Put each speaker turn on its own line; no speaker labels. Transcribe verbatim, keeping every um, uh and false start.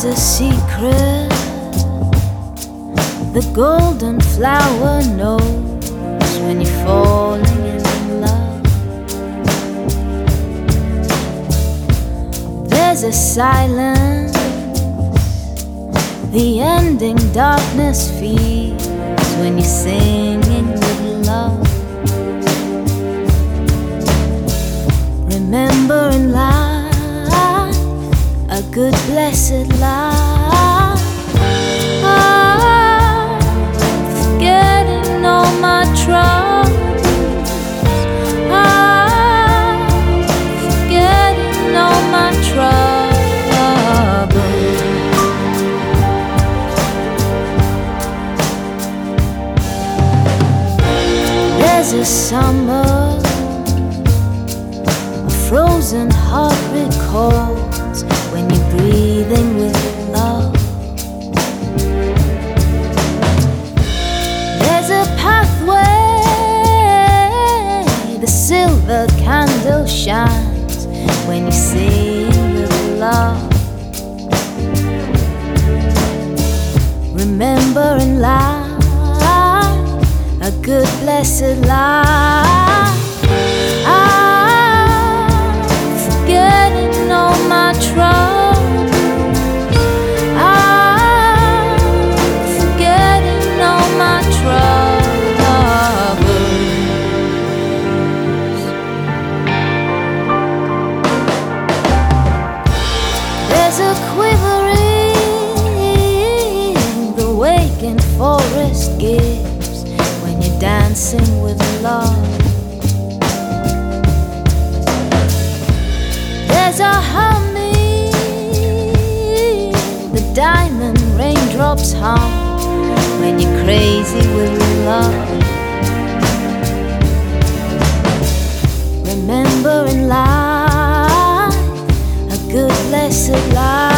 There's a secret the golden flower knows when you're falling in love. There's a silence the ending darkness feels when you're singing with love. Remember in life a good blessed life. I'm forgetting all my troubles. I'm forgetting all my troubles. There's a summer a frozen heart recalls when you're breathing with love. There's a pathway the silver candle shines when you sing with love. Remember in life a good blessed life. I'm forgetting all my troubles. I'm forgetting all my troubles. There's a quivering the wakened forest gives when you're dancing with love. There's a humming the diamond raindrops hum when you're crazy with love. Remember in life a good blessed life.